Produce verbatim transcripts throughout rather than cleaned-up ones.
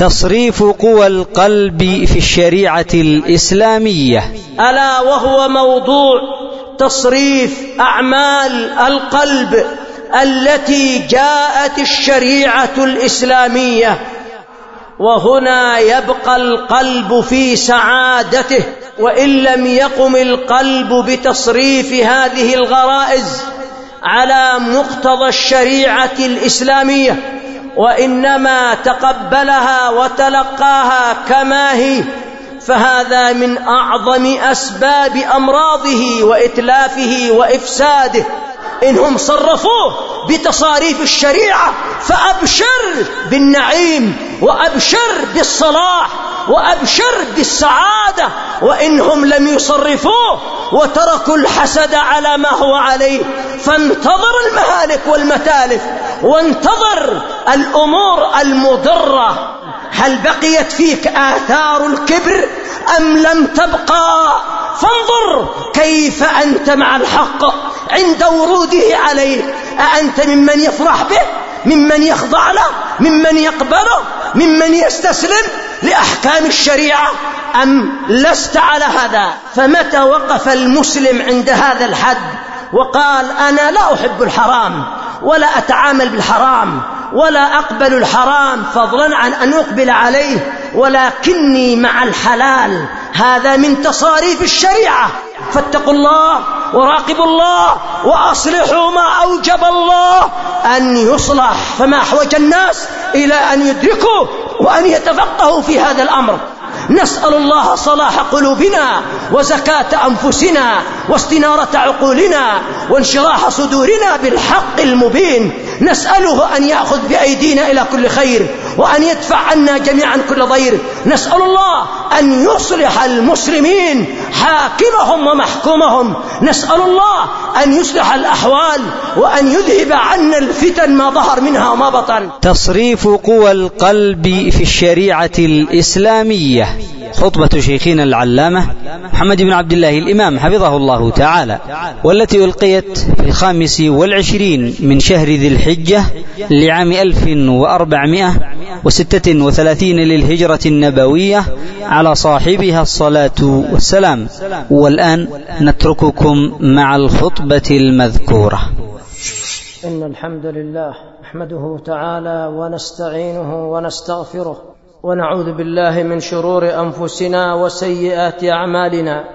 تصريف قوى القلب في الشريعة الإسلامية، ألا وهو موضوع تصريف أعمال القلب التي جاءت الشريعة الإسلامية. وهنا يبقى القلب في سعادته، وإن لم يقم القلب بتصريف هذه الغرائز على مقتضى الشريعة الإسلامية، وإنما تقبلها وتلقاها كما هي، فهذا من أعظم أسباب أمراضه وإتلافه وإفساده. إنهم صرفوه بتصاريف الشريعة فأبشر بالنعيم وأبشر بالصلاح وأبشر بالسعادة، وإنهم لم يصرفوه وتركوا الحسد على ما هو عليه، فانتظر المهالك والمتالف وانتظر الأمور المضرة. هل بقيت فيك آثار الكبر أم لم تبقى؟ فانظر كيف أنت مع الحق عند وروده عليك. أأنت ممن يفرح به، ممن يخضع له، ممن يقبله، ممن يستسلم لأحكام الشريعة، أم لست على هذا؟ فمتى وقف المسلم عند هذا الحد وقال أنا لا أحب الحرام ولا أتعامل بالحرام ولا أقبل الحرام فضلا عن أن أقبل عليه، ولكني مع الحلال، هذا من تصاريف الشريعة. فاتقوا الله وراقبوا الله وأصلحوا ما أوجب الله أن يصلح. فما أحوج الناس إلى أن يدركوا وأن يتفقهوا في هذا الأمر. نسأل الله صلاح قلوبنا وزكاة أنفسنا واستنارة عقولنا وانشراح صدورنا بالحق المبين. نسأله أن يأخذ بأيدينا إلى كل خير وأن يدفع عنا جميعا كل ضير. نسأل الله أن يصلح المسلمين حاكمهم ومحكومهم. نسأل الله أن يصلح الأحوال وأن يذهب عنا الفتن ما ظهر منها وما بطن. تصريف قوى القلب في الشريعة الإسلامية، خطبة شيخنا العلامة محمد بن عبد الله الإمام حفظه الله تعالى، والتي ألقيت في الخامس والعشرين من شهر ذي الحجة لعام ألف وأربعمائة وستة وثلاثين للهجرة النبوية على صاحبها الصلاة والسلام. والآن نترككم مع الخطبة المذكورة. إن الحمد لله نحمده تعالى ونستعينه ونستغفره ونعوذ بالله من شرور أنفسنا وسيئات أعمالنا.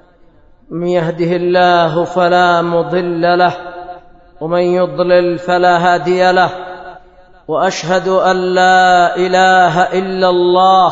من يهده الله فلا مضل له ومن يضلل فلا هادي له، وأشهد أن لا إله إلا الله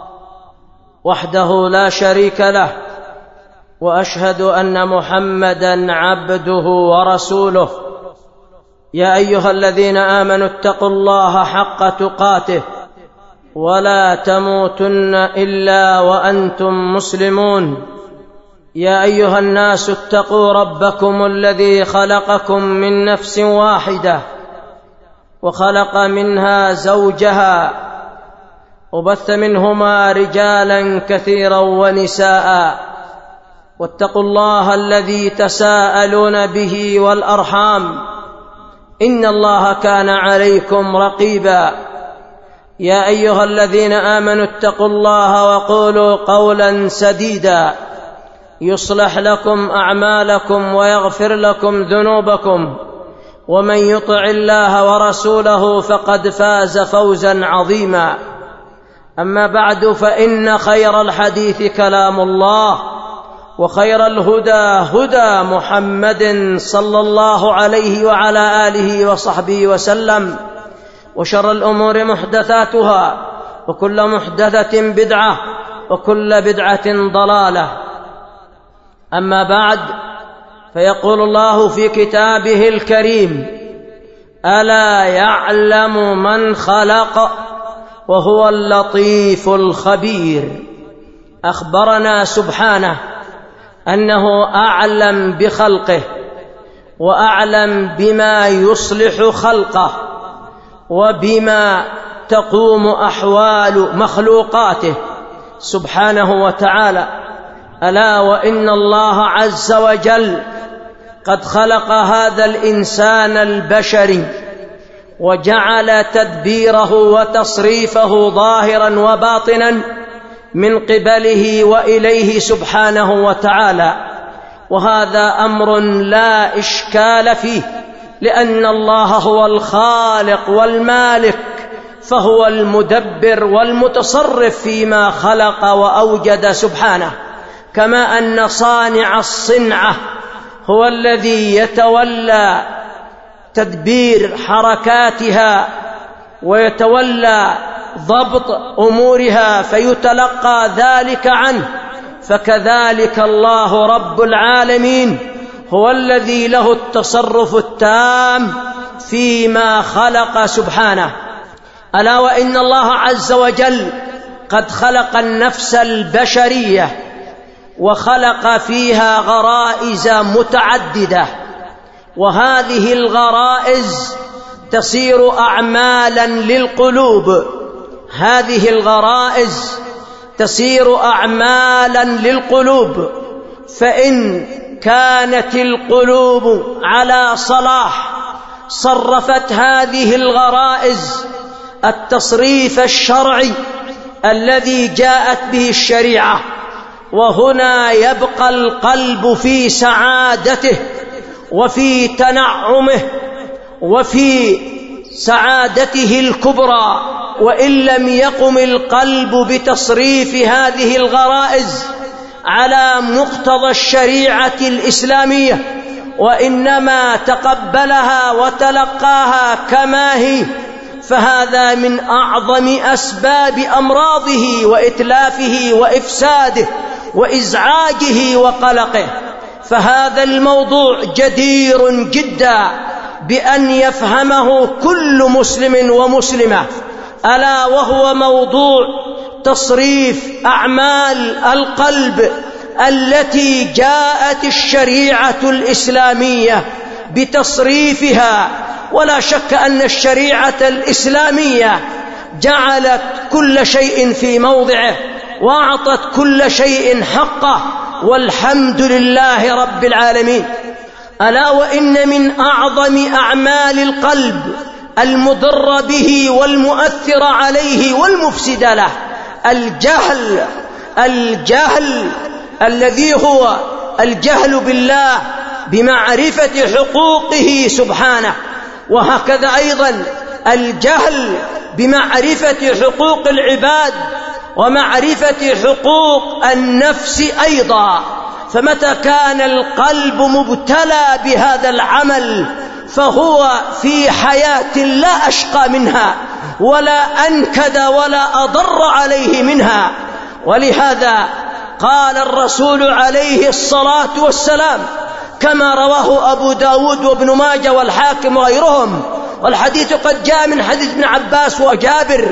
وحده لا شريك له، وأشهد أن محمدًا عبده ورسوله. يا أيها الذين آمنوا اتقوا الله حق تقاته ولا تموتن إلا وأنتم مسلمون. يا أيها الناس اتقوا ربكم الذي خلقكم من نفس واحدة وخلق منها زوجها وبث منهما رجالا كثيرا ونساء، واتقوا الله الذي تساءلون به والأرحام إن الله كان عليكم رقيبا. يا أيها الذين آمنوا اتقوا الله وقولوا قولا سديدا يصلح لكم أعمالكم ويغفر لكم ذنوبكم، ومن يطع الله ورسوله فقد فاز فوزا عظيما. أما بعد، فإن خير الحديث كلام الله، وخير الهدى هدى محمد صلى الله عليه وعلى آله وصحبه وسلم، وشر الأمور محدثاتها، وكل محدثة بدعة، وكل بدعة ضلالة. أما بعد، فيقول الله في كتابه الكريم: ألا يعلم من خلق وهو اللطيف الخبير. أخبرنا سبحانه أنه أعلم بخلقه وأعلم بما يصلح خلقه وبما تقوم أحوال مخلوقاته سبحانه وتعالى. ألا وإن الله عز وجل قد خلق هذا الإنسان البشري وجعل تدبيره وتصريفه ظاهرا وباطنا من قبله وإليه سبحانه وتعالى، وهذا أمر لا إشكال فيه، لأن الله هو الخالق والمالك، فهو المدبر والمتصرف فيما خلق وأوجد سبحانه، كما أن صانع الصنعة هو الذي يتولى تدبير حركاتها ويتولى ضبط أمورها فيتلقى ذلك عنه، فكذلك الله رب العالمين هو الذي له التصرف التام فيما خلق سبحانه. ألا وإن الله عز وجل قد خلق النفس البشرية وخلق فيها غرائز متعددة، وهذه الغرائز تصير أعمالا للقلوب، هذه الغرائز تصير أعمالا للقلوب، فإن كانت القلوب على صلاح صرفت هذه الغرائز التصريف الشرعي الذي جاءت به الشريعة، وهنا يبقى القلب في سعادته وفي تنعمه وفي سعادته الكبرى. وإن لم يقم القلب بتصريف هذه الغرائز على مقتضى الشريعة الإسلامية، وإنما تقبلها وتلقاها كما هي، فهذا من أعظم أسباب أمراضه وإتلافه وإفساده وإزعاجه وقلقه. فهذا الموضوع جدير جدا بأن يفهمه كل مسلم ومسلمة، ألا وهو موضوع تصريف أعمال القلب التي جاءت الشريعة الإسلامية بتصريفها. ولا شك أن الشريعة الإسلامية جعلت كل شيء في موضعه وأعطت كل شيء حقه، والحمد لله رب العالمين. ألا وإن من أعظم أعمال القلب المضر به والمؤثر عليه والمفسد له الجهل، الجهل الذي هو الجهل بالله بمعرفة حقوقه سبحانه، وهكذا أيضا الجهل بمعرفة حقوق العباد ومعرفة حقوق النفس أيضا. فمتى كان القلب مبتلى بهذا العمل فهو في حياة لا أشقى منها ولا أنكد ولا أضر عليه منها. ولهذا قال الرسول عليه الصلاة والسلام كما رواه أبو داود وابن ماجه والحاكم وغيرهم، والحديث قد جاء من حديث ابن عباس وجابر،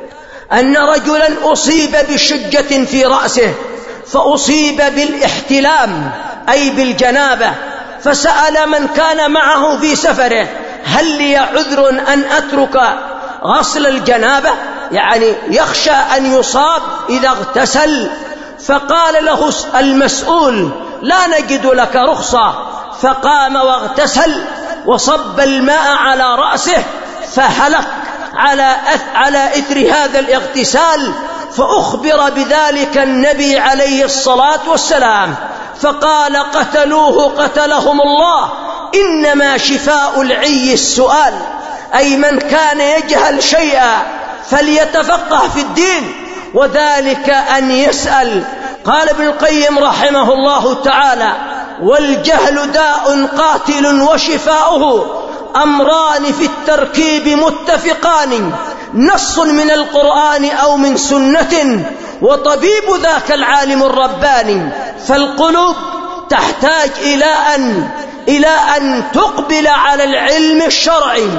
أن رجلا أصيب بشجة في رأسه فأصيب بالاحتلام أي بالجنابة، فسأل من كان معه في سفره هل لي عذر أن أترك غسل الجنابة، يعني يخشى أن يصاب إذا اغتسل. فقال له المسؤول لا نجد لك رخصة، فقام واغتسل وصب الماء على رأسه فهلك على على إثر هذا الاغتسال. فأخبر بذلك النبي عليه الصلاة والسلام فقال قتلوه قتلهم الله، إنما شفاء العي السؤال، أي من كان يجهل شيئا فليتفقه في الدين، وذلك أن يسأل. قال ابن القيم رحمه الله تعالى والجهل داء قاتل وشفاؤه أمران في التركيب متفقان، نص من القرآن أو من سنة، وطبيب ذاك العالم الرباني. فالقلوب تحتاج إلى أن إلى أن تقبل على العلم الشرعي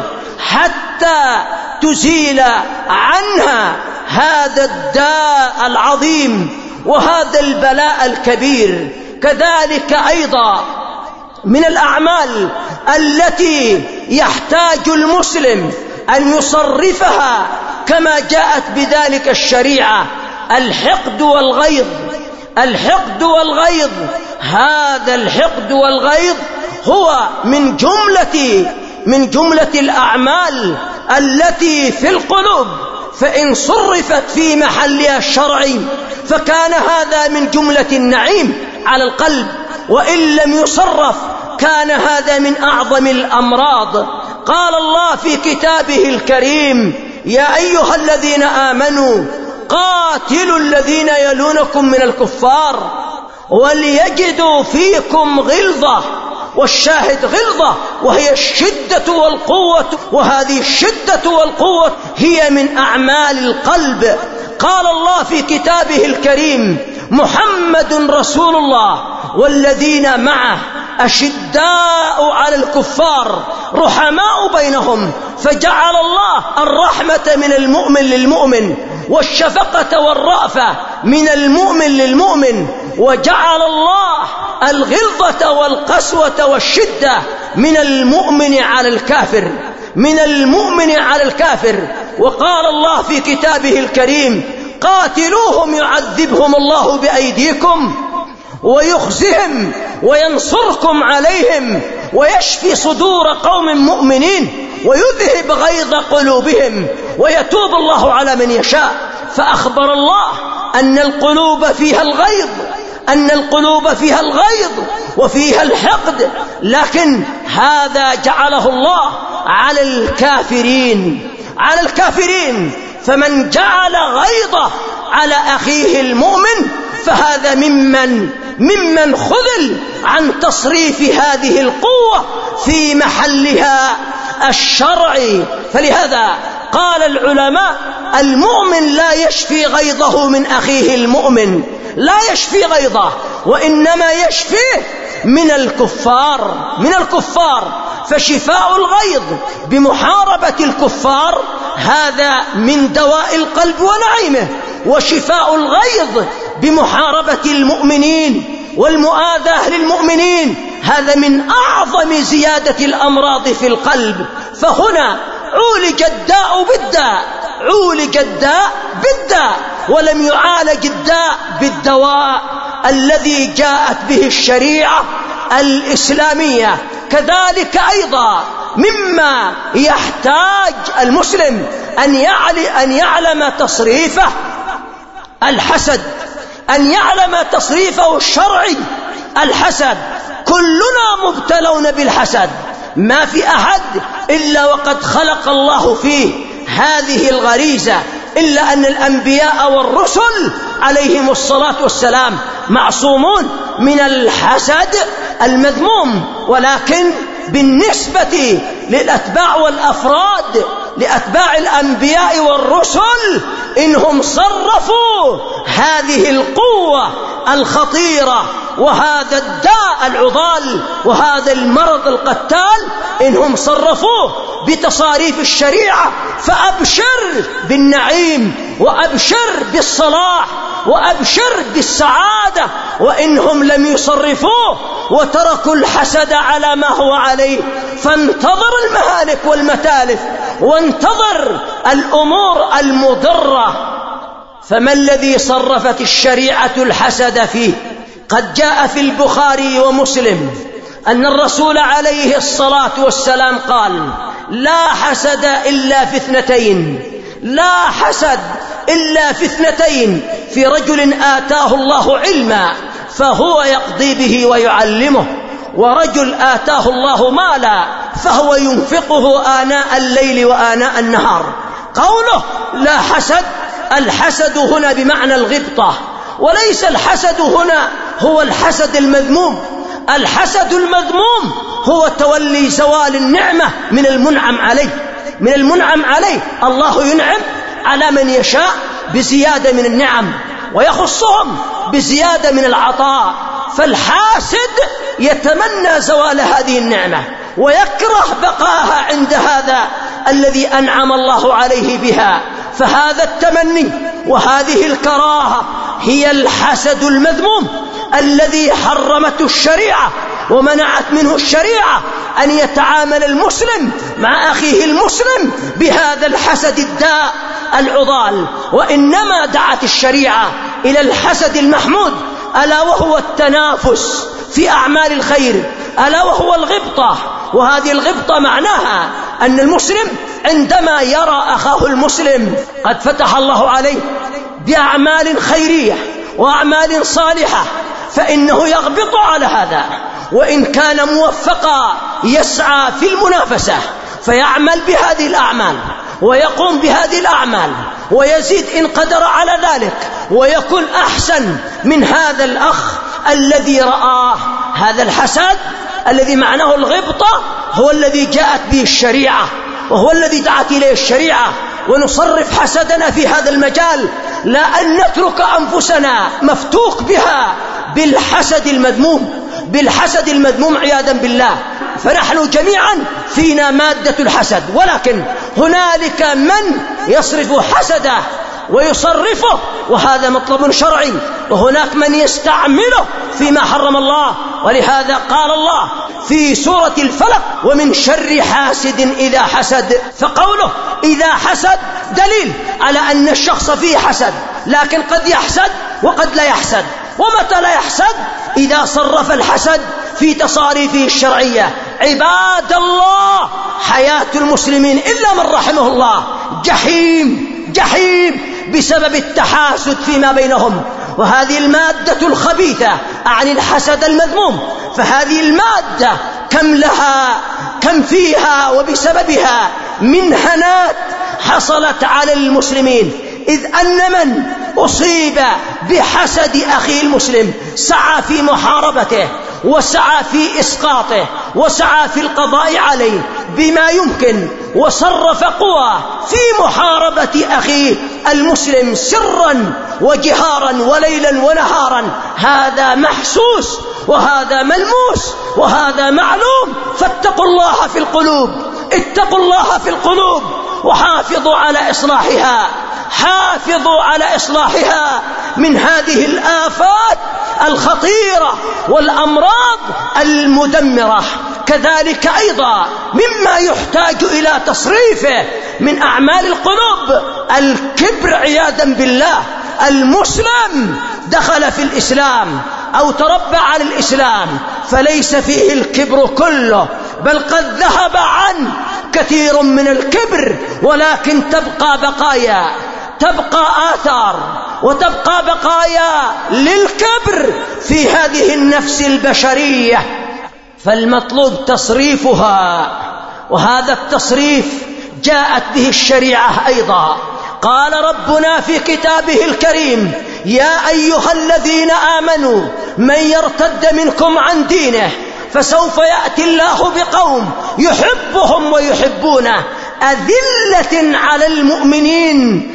حتى تزيل عنها هذا الداء العظيم وهذا البلاء الكبير. كذلك أيضا من الأعمال التي يحتاج المسلم أن يصرفها كما جاءت بذلك الشريعة الحقد والغيظ. الحقد والغيظ، هذا الحقد والغيظ هو من جملة من جملة الأعمال التي في القلوب، فإن صرفت في محلها الشرعي فكان هذا من جملة النعيم على القلب، وإن لم يصرف كان هذا من أعظم الأمراض. قال الله في كتابه الكريم: يا أيها الذين آمنوا قاتلوا الذين يلونكم من الكفار وليجدوا فيكم غلظة. والشاهد غلظة، وهي الشدة والقوة، وهذه الشدة والقوة هي من أعمال القلب. قال الله في كتابه الكريم: محمد رسول الله والذين معه أشداء على الكفار رحماء بينهم، فجعل الله الرحمة من المؤمن للمؤمن والشفقة والرأفة من المؤمن للمؤمن، وجعل الله الغلظة والقسوة والشدة من المؤمن على الكافر، من المؤمن على الكافر. وقال الله في كتابه الكريم: قاتلوهم يعذبهم الله بأيديكم ويخزهم وينصركم عليهم ويشفي صدور قوم مؤمنين ويذهب غيظ قلوبهم ويتوب الله على من يشاء. فأخبر الله أن القلوب فيها الغيظ، أن القلوب فيها الغيظ وفيها الحقد، لكن هذا جعله الله على الكافرين، على الكافرين. فمن جعل غيظه على أخيه المؤمن فهذا ممن ممن خذل عن تصريف هذه القوة في محلها الشرعي. فلهذا قال العلماء: المؤمن لا يشفي غيظه من أخيه المؤمن، لا يشفي غيظه، وإنما يشفيه من الكفار، من الكفار. فشفاء الغيظ بمحاربة الكفار هذا من دواء القلب ونعيمه، وشفاء الغيظ بمحاربة المؤمنين والمؤاذاة للمؤمنين هذا من أعظم زيادة الأمراض في القلب. فهنا عولج الداء بالداء، عولج الداء بالداء، ولم يعالج الداء بالدواء الذي جاءت به الشريعة الإسلامية. كذلك أيضا مما يحتاج المسلم أن يعلم تصريفه الحسد، أن يعلم تصريفه الشرعي الحسد. كلنا مبتلون بالحسد، ما في أحد إلا وقد خلق الله فيه هذه الغريزة، إلا أن الأنبياء والرسل عليهم الصلاة والسلام معصومون من الحسد المذموم. ولكن بالنسبة للأتباع والأفراد، لأتباع الأنبياء والرسل، إنهم صرفوا هذه القوة الخطيرة وهذا الداء العضال وهذا المرض القتال، إنهم صرفوه بتصاريف الشريعة. فأبشر بالنعيم، وأبشر بالصلاح، وأبشر بالسعادة. وإنهم لم يصرفوه وتركوا الحسد على ما هو عليه، فانتظر المهالك والمتالف، وانتظر الأمور المضرة. فما الذي صرفت الشريعة الحسد فيه؟ قد جاء في البخاري ومسلم أن الرسول عليه الصلاة والسلام قال: لا حسد إلا في اثنتين، لا حسد إلا في اثنتين، في رجل آتاه الله علما فهو يقضي به ويعلمه، ورجل آتاه الله مالا فهو ينفقه آناء الليل وآناء النهار. قوله لا حسد، الحسد هنا بمعنى الغبطة، وليس الحسد هنا هو الحسد المذموم. الحسد المذموم هو تولي زوال النعمة من المنعم عليه، من المنعم عليه. الله ينعم على من يشاء بزيادة من النعم، ويخصهم بزيادة من العطاء. فالحاسد يتمنى زوال هذه النعمة ويكره بقاها عند هذا الذي أنعم الله عليه بها. فهذا التمني وهذه الكراهة هي الحسد المذموم الذي حرمته الشريعة ومنعت منه الشريعة أن يتعامل المسلم مع أخيه المسلم بهذا الحسد الداء العضال. وإنما دعت الشريعة إلى الحسد المحمود، ألا وهو التنافس في أعمال الخير، ألا وهو الغبطة. وهذه الغبطة معناها أن المسلم عندما يرى أخاه المسلم قد فتح الله عليه بأعمال خيرية وأعمال صالحة فإنه يغبط على هذا، وإن كان موفقا يسعى في المنافسة فيعمل بهذه الأعمال ويقوم بهذه الأعمال ويزيد إن قدر على ذلك ويكون أحسن من هذا الأخ الذي رآه. هذا الحسد الذي معناه الغبطة هو الذي جاءت به الشريعة، وهو الذي دعت إليه الشريعة. ونصرف حسدنا في هذا المجال، لا أن نترك أنفسنا مفتوك بها بالحسد المذموم، بالحسد المذموم عياذا بالله. فنحن جميعا فينا مادة الحسد، ولكن هنالك من يصرف حسده ويصرفه، وهذا مطلب شرعي، وهناك من يستعمله فيما حرم الله. ولهذا قال الله في سورة الفلق: ومن شر حاسد إذا حسد. فقوله إذا حسد دليل على أن الشخص فيه حسد، لكن قد يحسد وقد لا يحسد. ومتى لا يحسد؟ إذا صرف الحسد في تصاريفه الشرعية. عباد الله، حياة المسلمين إلا من رحمه الله جحيم جحيم بسبب التحاسد فيما بينهم. وهذه المادة الخبيثة عن الحسد المذموم، فهذه المادة كم لها كم فيها وبسببها من هنات حصلت على المسلمين، إذ أن من أصيب بحسد أخيه المسلم سعى في محاربته وسعى في إسقاطه وسعى في القضاء عليه بما يمكن، وصرف قوى في محاربة أخيه المسلم سرا وجهارا وليلا ونهارا. هذا محسوس وهذا ملموس وهذا معلوم. فاتقوا الله في القلوب، اتقوا الله في القلوب، وحافظوا على إصلاحها، حافظوا على إصلاحها من هذه الآفات الخطيرة والأمراض المدمرة. كذلك أيضا مما يحتاج إلى تصريفه من أعمال القلوب الكبر عياذا بالله. المسلم دخل في الإسلام أو تربى على الإسلام فليس فيه الكبر كله، بل قد ذهب عنه كثير من الكبر، ولكن تبقى بقايا، تبقى آثار وتبقى بقايا للكبر في هذه النفس البشرية، فالمطلوب تصريفها. وهذا التصريف جاءت به الشريعة أيضا. قال ربنا في كتابه الكريم: يا أيها الذين آمنوا من يرتد منكم عن دينه فسوف يأتي الله بقوم يحبهم ويحبونه أذلة على المؤمنين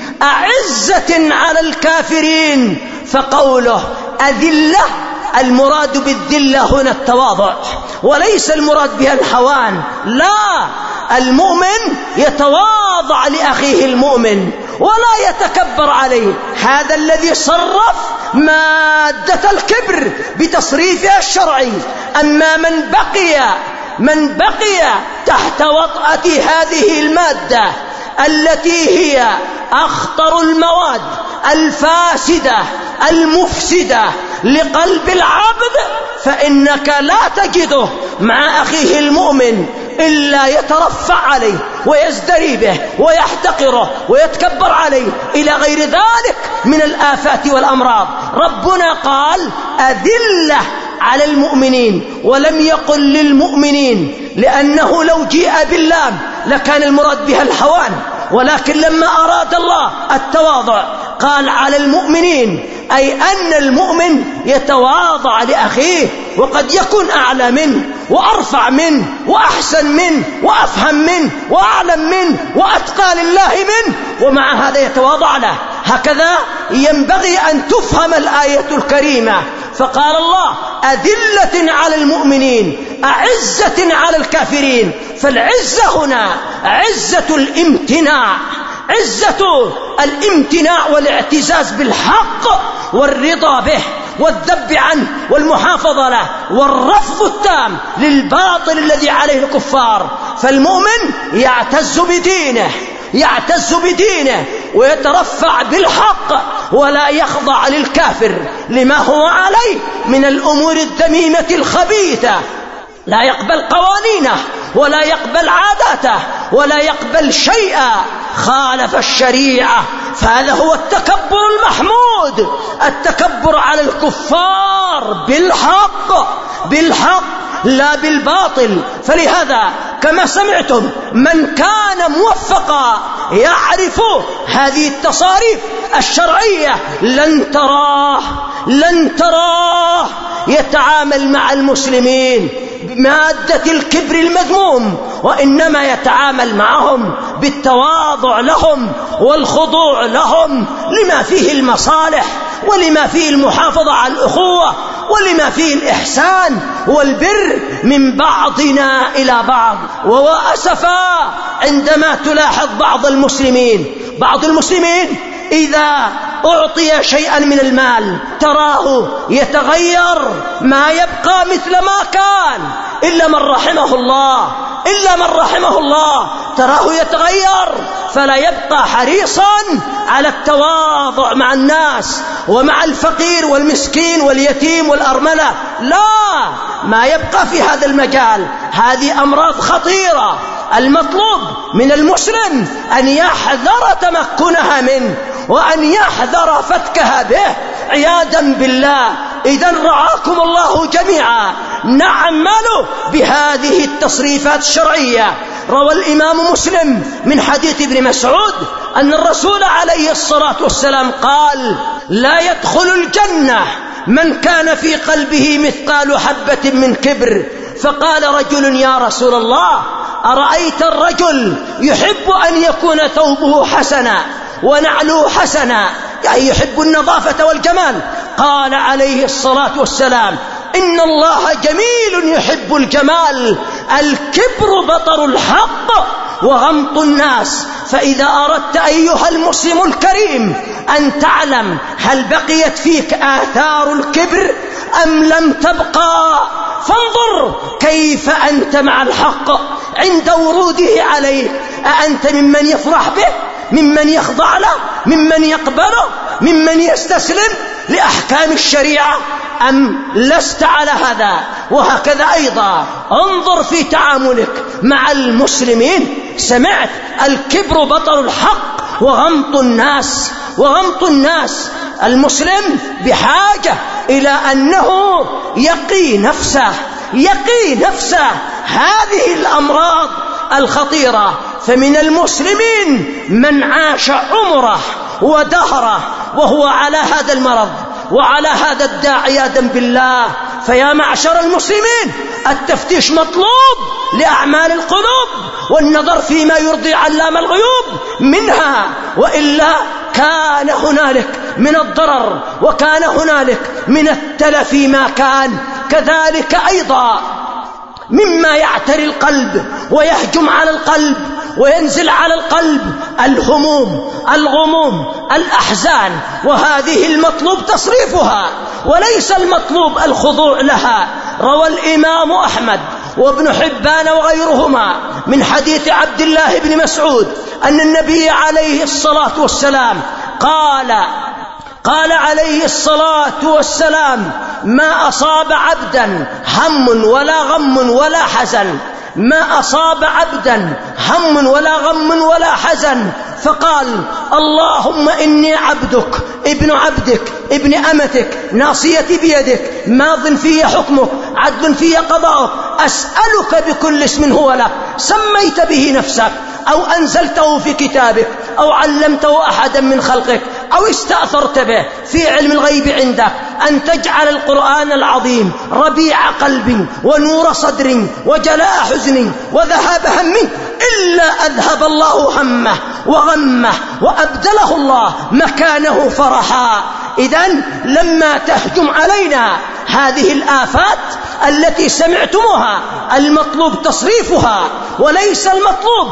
أعزة على الكافرين. فقوله أذلة، المراد بالذلة هنا التواضع، وليس المراد بها الحوان. لا، المؤمن يتواضع لأخيه المؤمن ولا يتكبر عليه. هذا الذي صرف مادة الكبر بتصريفها الشرعي. أما من بقي من بقي تحت وطأة هذه المادة التي هي أخطر المواد الفاسدة المفسدة لقلب العبد، فإنك لا تجده مع أخيه المؤمن إلا يترفع عليه ويزدري به ويحتقره ويتكبر عليه إلى غير ذلك من الآفات والأمراض. ربنا قال أذلة على المؤمنين ولم يقل للمؤمنين، لأنه لو جيء باللام لكان المراد بها الحوان، ولكن لما أراد الله التواضع قال على المؤمنين، أي أن المؤمن يتواضع لأخيه، وقد يكون أعلى منه وأرفع منه وأحسن منه وأفهم منه وأعلم منه وأتقى لله منه، ومع هذا يتواضع له. هكذا ينبغي أن تفهم الآية الكريمة. فقال الله أذلة على المؤمنين أعزة على الكافرين. فالعزة هنا عزة الامتناع، عزة الامتناع والاعتزاز بالحق والرضا به والذب عنه والمحافظة له والرفض التام للباطل الذي عليه الكفار. فالمؤمن يعتز بدينه، يعتز بدينه ويترفع بالحق ولا يخضع للكافر لما هو عليه من الأمور الذميمة الخبيثة، لا يقبل قوانينه ولا يقبل عاداته ولا يقبل شيئا خالف الشريعة. فهذا هو التكبر المحمود، التكبر على الكفار بالحق بالحق لا بالباطل. فلهذا كما سمعتم من كان موفقا يعرف هذه التصاريف الشرعية لن تراه لن تراه يتعامل مع المسلمين بمادة الكبر المذموم، وإنما يتعامل معهم بالتواضع لهم والخضوع لهم لما فيه المصالح ولما فيه المحافظة على الأخوة ولما فيه الإحسان والبر من بعضنا إلى بعض. وأسفا عندما تلاحظ بعض المسلمين بعض المسلمين إذا أعطي شيئا من المال تراه يتغير ما يبقى مثل ما كان إلا من رحمه الله إلا من رحمه الله تراه يتغير، فلا يبقى حريصا على التواضع مع الناس ومع الفقير والمسكين واليتيم والأرملة، لا، ما يبقى في هذا المجال. هذه أمراض خطيرة، المطلوب من المسلم أن يحذر تمكنها منه وأن يحذر فتكها به عياذا بالله. إذن رعاكم الله جميعا نعمل بهذه التصريفات الشرعية. روى الإمام مسلم من حديث ابن مسعود أن الرسول عليه الصلاة والسلام قال: لا يدخل الجنة من كان في قلبه مثقال حبة من كبر. فقال رجل: يا رسول الله، أرأيت الرجل يحب أن يكون ثوبه حسنا ونعله حسنا، يعني يحب النظافة والجمال. قال عليه الصلاة والسلام: إن الله جميل يحب الجمال، الكبر بطر الحق وغمط الناس. فإذا أردت أيها المسلم الكريم أن تعلم هل بقيت فيك آثار الكبر أم لم تبقى، فانظر كيف أنت مع الحق عند وروده عليك. أأنت ممن يفرح به، ممن يخضع له، ممن يقبله، ممن يستسلم لأحكام الشريعة، أم لست على هذا؟ وهكذا أيضا انظر في تعاملك مع المسلمين. سمعت الكبر بطر الحق وغمط الناس وغمط الناس. المسلم بحاجة إلى أنه يقي نفسه يقي نفسه هذه الأمراض الخطيرة. فمن المسلمين من عاش عمره ودهره وهو على هذا المرض وعلى هذا الداء عياذا بالله. فيا معشر المسلمين، التفتيش مطلوب لأعمال القلوب والنظر فيما يرضي علام الغيوب منها، وإلا كان هنالك من الضرر وكان هنالك من التلف ما كان. كذلك أيضا مما يعتري القلب ويهجم على القلب وينزل على القلب الهموم، الغموم، الأحزان، وهذه المطلوب تصريفها وليس المطلوب الخضوع لها. روى الإمام أحمد وابن حبان وغيرهما من حديث عبد الله بن مسعود أن النبي عليه الصلاة والسلام قال قال عليه الصلاة والسلام: ما أصاب عبدا هم ولا غم ولا حزن ما أصاب عبدا هم ولا غم ولا حزن فقال: اللهم إني عبدك ابن عبدك ابن أمتك ناصيتي بيدك ماض في حكمك عدل في قضاءك أسألك بكل اسم هو لك سميت به نفسك أو أنزلته في كتابك أو علمته أحدا من خلقك أو استأثرت به في علم الغيب عندك أن تجعل القرآن العظيم ربيع قلبي ونور صدري وجلاء حزني وذهاب همي إلا أذهب الله همه وغمه وأبدله الله مكانه فرحا. إذن لما تهجم علينا هذه الآفات التي سمعتموها المطلوب تصريفها وليس المطلوب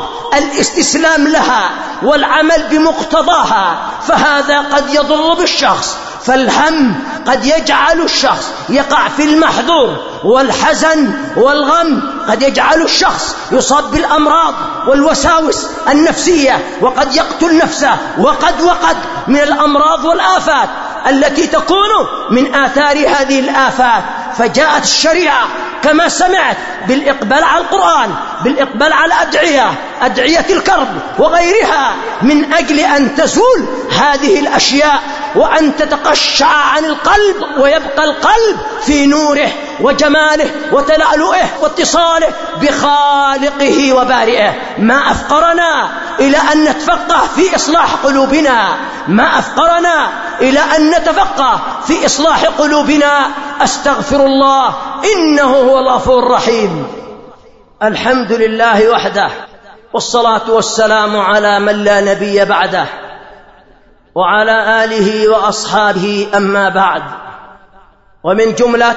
الاستسلام لها والعمل بمقتضاها، فهذا قد يضر بالشخص فالهم قد يجعل الشخص يقع في المحظور، والحزن والغم قد يجعل الشخص يصاب بالأمراض والوساوس النفسية، وقد يقتل نفسه، وقد وقد من الأمراض والآفات التي تكون من آثار هذه الآفات. فجاءت الشريعة كما سمعت بالإقبال على القرآن، بالإقبال على أدعية أدعية الكرب وغيرها، من أجل أن تزول هذه الأشياء وأن تتقشع عن القلب، ويبقى القلب في نوره وجماله وتلألؤه واتصاله بخالقه وبارئه. ما أفقرنا إلى أن نتفقه في إصلاح قلوبنا، ما أفقرنا إلى أن نتفقه في إصلاح قلوبنا. أستغفر الله إنه هو الغفور الرحيم. الحمد لله وحده، والصلاة والسلام على من لا نبي بعده، وعلى آله وأصحابه. أما بعد، ومن جملة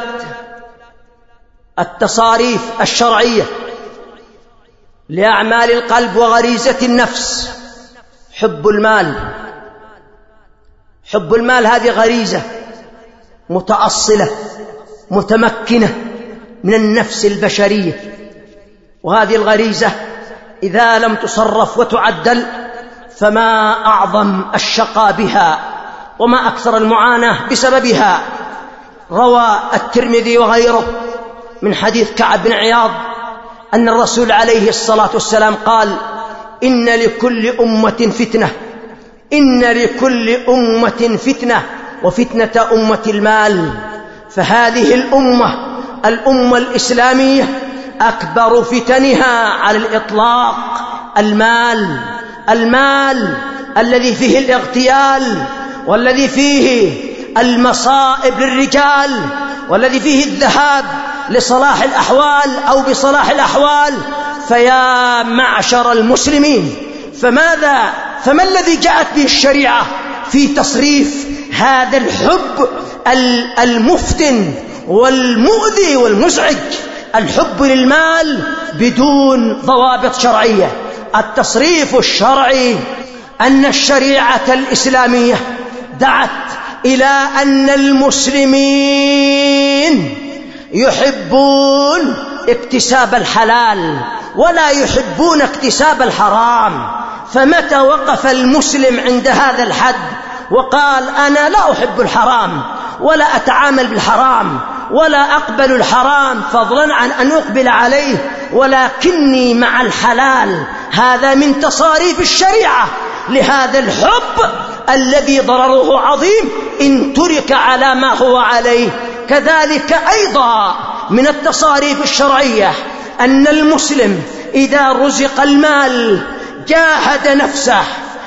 التصاريف الشرعية لأعمال القلب وغريزة النفس حب المال. حب المال هذه غريزة متأصلة متمكنة من النفس البشرية، وهذه الغريزة إذا لم تصرف وتعدل فما أعظم الشقاء بها وما أكثر المعاناة بسببها. روى الترمذي وغيره من حديث كعب بن عياض أن الرسول عليه الصلاة والسلام قال: إن لكل أمة فتنة، إن لكل أمة فتنة، وفتنة أمة المال. فهذه الأمة الأمة الإسلامية أكبر فتنها على الإطلاق المال. المال الذي فيه الاغتيال، والذي فيه المصائب للرجال، والذي فيه الذهاب لصلاح الأحوال أو بصلاح الأحوال. فيا معشر المسلمين، فماذا فما الذي جاءت به الشريعة في تصريف هذا الحب المفتن والمؤذي والمزعج؟ الحب للمال بدون ضوابط شرعية. التصريف الشرعي أن الشريعة الإسلامية دعت إلى أن المسلمين يحبون اكتساب الحلال ولا يحبون اكتساب الحرام. فمتى وقف المسلم عند هذا الحد وقال: أنا لا أحب الحرام ولا أتعامل بالحرام ولا أقبل الحرام فضلا عن أن أقبل عليه، ولكني مع الحلال، هذا من تصاريف الشريعة لهذا الحب الذي ضرره عظيم إن ترك على ما هو عليه. كذلك أيضا من التصاريف الشرعية أن المسلم إذا رزق المال جاهد نفسه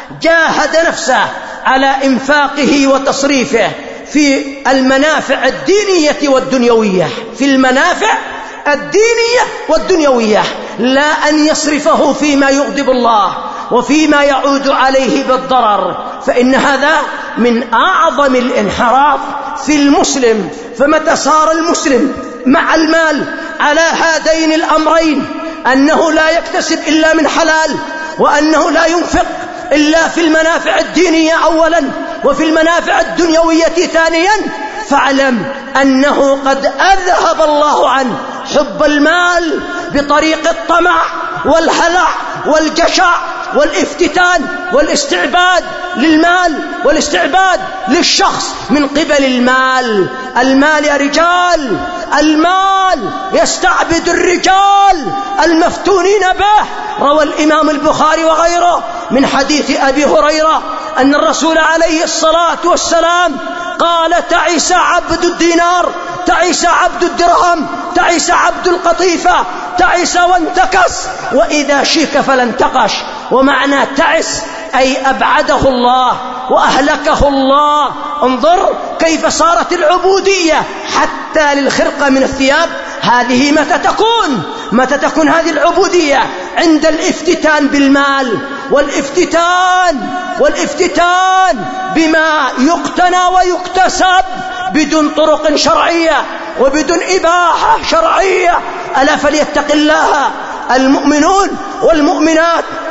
جاهد نفسه على إنفاقه وتصريفه في المنافع الدينية والدنيوية، في المنافع الدينية والدنيوية، لا أن يصرفه فيما يغضب الله وفيما يعود عليه بالضرر، فإن هذا من أعظم الانحراف في المسلم. فمتى صار المسلم مع المال على هذين الأمرين، أنه لا يكتسب إلا من حلال، وأنه لا ينفق إلا في المنافع الدينية أولا وفي المنافع الدنيوية ثانيا، فاعلم أنه قد أذهب الله عنه حب المال بطريق الطمع والهلع والجشع والافتتان والاستعباد للمال والاستعباد للشخص من قبل المال. المال يا رجال، المال يستعبد الرجال المفتونين به. روى الإمام البخاري وغيره من حديث أبي هريرة أن الرسول عليه الصلاة والسلام قال: تعس عبد الدينار، تعس عبد الدرهم، تعس عبد القطيفة، تعس وانتكس، وإذا شيك فلا انتقش. ومعنى تعس أي أبعده الله وأهلكه الله. انظر كيف صارت العبودية حتى للخرقة من الثياب. هذه متى تكون متى تكون هذه العبودية؟ عند الافتتان بالمال، والافتتان والافتتان بما يقتنى ويكتسب بدون طرق شرعية وبدون إباحة شرعية. ألا فليتق الله المؤمنون والمؤمنات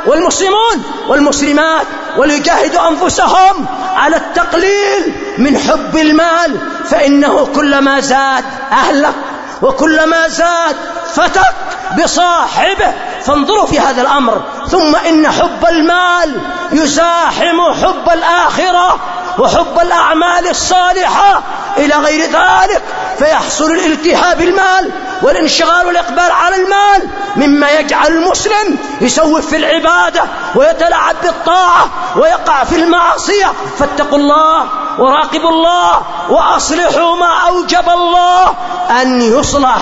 والمسلمون والمسلمات وليجاهدوا أنفسهم على التقليل من حب المال، فإنه كلما زاد أهلك وكلما زاد فتك بصاحبه. فانظروا في هذا الأمر. ثم إن حب المال يزاحم حب الآخرة وحب الأعمال الصالحة إلى غير ذلك، فيحصل الالتهاب بالمال والانشغال والإقبال على المال مما يجعل المسلم يسوف في العبادة ويتلعب بالطاعة ويقع في المعصية. فاتقوا الله وراقبوا الله وأصلحوا ما أوجب الله أن يصلح.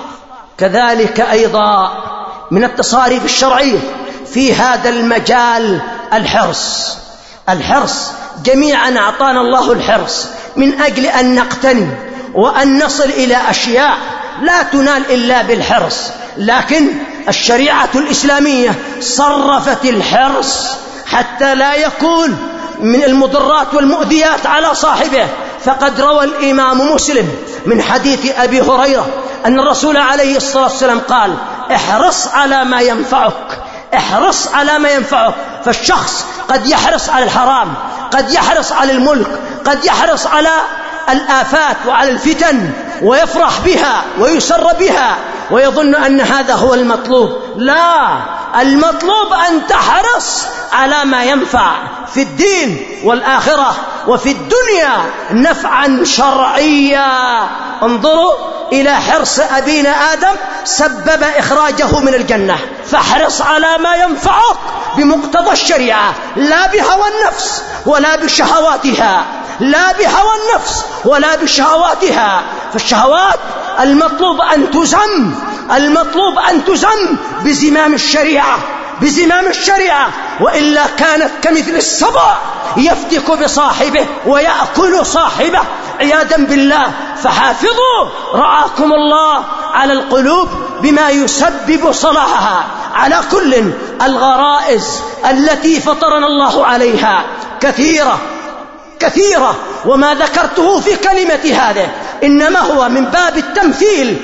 كذلك أيضا من التصاريف الشرعية في هذا المجال الحرص. الحرص جميعا أعطانا الله الحرص من أجل أن نقتني وأن نصل إلى أشياء لا تنال إلا بالحرص، لكن الشريعة الإسلامية صرفت الحرص حتى لا يكون من المضرات والمؤذيات على صاحبه. فقد روى الإمام مسلم من حديث أبي هريرة أن الرسول عليه الصلاة والسلام قال: احرص على ما ينفعك، احرص على ما ينفعك. فالشخص قد يحرص على الحرام، قد يحرص على الملك، قد يحرص على الآفات وعلى الفتن ويفرح بها ويسر بها ويظن أن هذا هو المطلوب. لا، المطلوب أن تحرص على ما ينفع في الدين والآخرة وفي الدنيا نفعا شرعيا. انظروا إلى حرص أبينا آدم سبب إخراجه من الجنة، فاحرص على ما ينفعك بمقتضى الشريعة، لا بهوى النفس ولا بشهواتها، لا بهوى النفس ولا بشهواتها. فالشهوات المطلوب أن تزم، المطلوب أن تزم بزمام الشريعة، بزمام الشريعة، وإلا كانت كمثل السبع يفتك بصاحبه ويأكل صاحبه عياذا بالله. فحافظوا رعاكم الله على القلوب بما يسبب صلاحها. على كل الغرائز التي فطرنا الله عليها كثيرة كثيرة، وما ذكرته في كلمة هذه إنما هو من باب التمثيل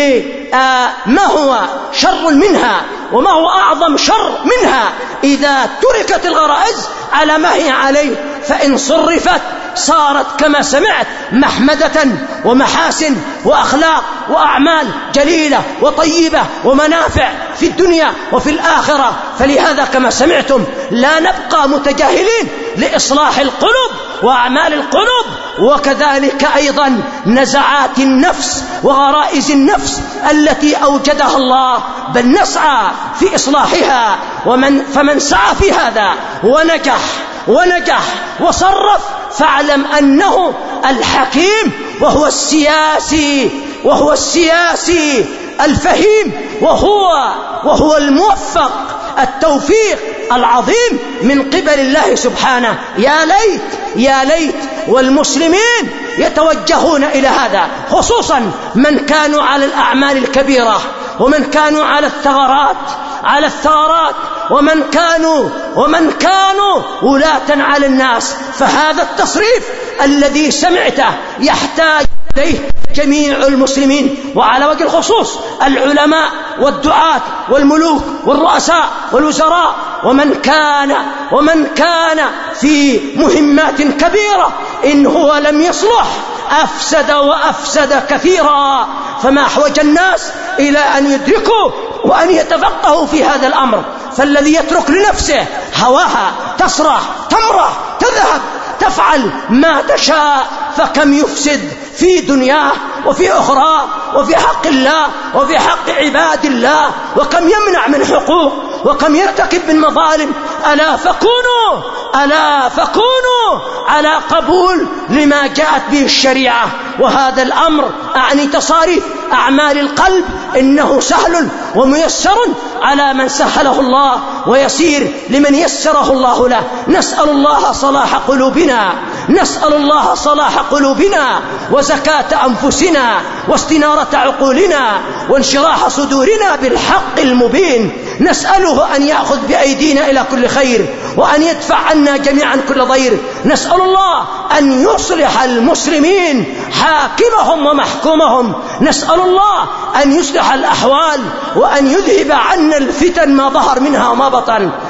لما هو شر منها وما هو أعظم شر منها إذا تركت الغرائز على ما هي عليه، فإن صرفت صارت كما سمعت محمدة ومحاسن وأخلاق وأعمال جليلة وطيبة ومنافع في الدنيا وفي الآخرة. فلهذا كما سمعتم لا نبقى متجاهلين لإصلاح القلوب وأعمال القلوب، وكذلك أيضا نزعات النفس وغرائز النفس التي أوجدها الله، بل نسعى في إصلاحها. ومن فمن سعى في هذا ونجح ونجح وصرف فاعلم أنه الحكيم وهو السياسي وهو السياسي الفهيم وهو وهو الموفق، التوفيق العظيم من قبل الله سبحانه. يا ليت يا ليت والمسلمين يتوجهون إلى هذا، خصوصا من كانوا على الأعمال الكبيرة ومن كانوا على الثغرات على الثغرات ومن كانوا ومن كانوا ولاة على الناس. فهذا التصريف الذي سمعته يحتاج إليه جميع المسلمين، وعلى وجه الخصوص العلماء والدعاة والملوك والرؤساء والوزراء ومن كان ومن كان في مهمات كبيرة. إن هو لم يصلح أفسد وأفسد كثيرا. فما أحوج الناس إلى أن يدركوا وأن يتفقهوا في هذا الأمر. فالذي يترك لنفسه هواها تسرح تمرح تذهب تفعل ما تشاء، فكم يفسد في دنياه وفي أخرى وفي حق الله وفي حق عباد الله، وكم يمنع من حقوق وكم يرتكب من مظالم. ألا فكونوا ألا فكونوا على قبول لما جاءت به الشريعة. وهذا الأمر أعني تصاريف أعمال القلب إنه سهل وميسر على من سهله الله ويسير لمن يسره الله له. نسأل الله صلاح قلوبنا، نسأل الله صلاح قلوبنا وزكاة أنفسنا واستنارة عقولنا وانشراح صدورنا بالحق المبين. نسأله أن يأخذ بأيدينا إلى كل خير وأن يدفع عنا جميعا كل ضير. نسأل الله أن يصلح المسلمين حاكمهم ومحكومهم. نسأل الله أن يصلح الأحوال وأن يذهب عنا الفتن ما ظهر منها وما بطن.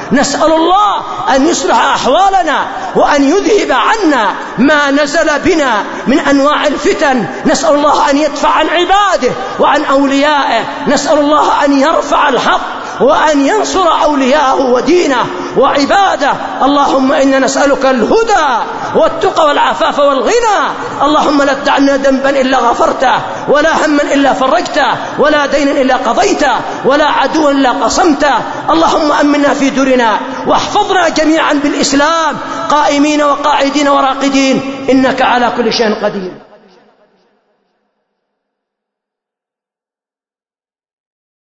نسأل الله أن يصلح أحوالنا وأن يذهب عنا ما نزل بنا من أنواع الفتن. نسأل الله أن يدفع عن عباده وعن أوليائه. نسأل الله أن يرفع الحق وأن ينصر أولياءه ودينه وعباده. اللهم إنا نسألك الهدى والتقى والعفاف والغنى. اللهم لا تدع لنا ذنبا إلا غفرته، ولا هما إلا فرجته، ولا دينا إلا قضيته، ولا عدوا إلا قصمته. اللهم أمنا في دورنا واحفظنا جميعا بالإسلام قائمين وقاعدين وراقدين، إنك على كل شيء قدير.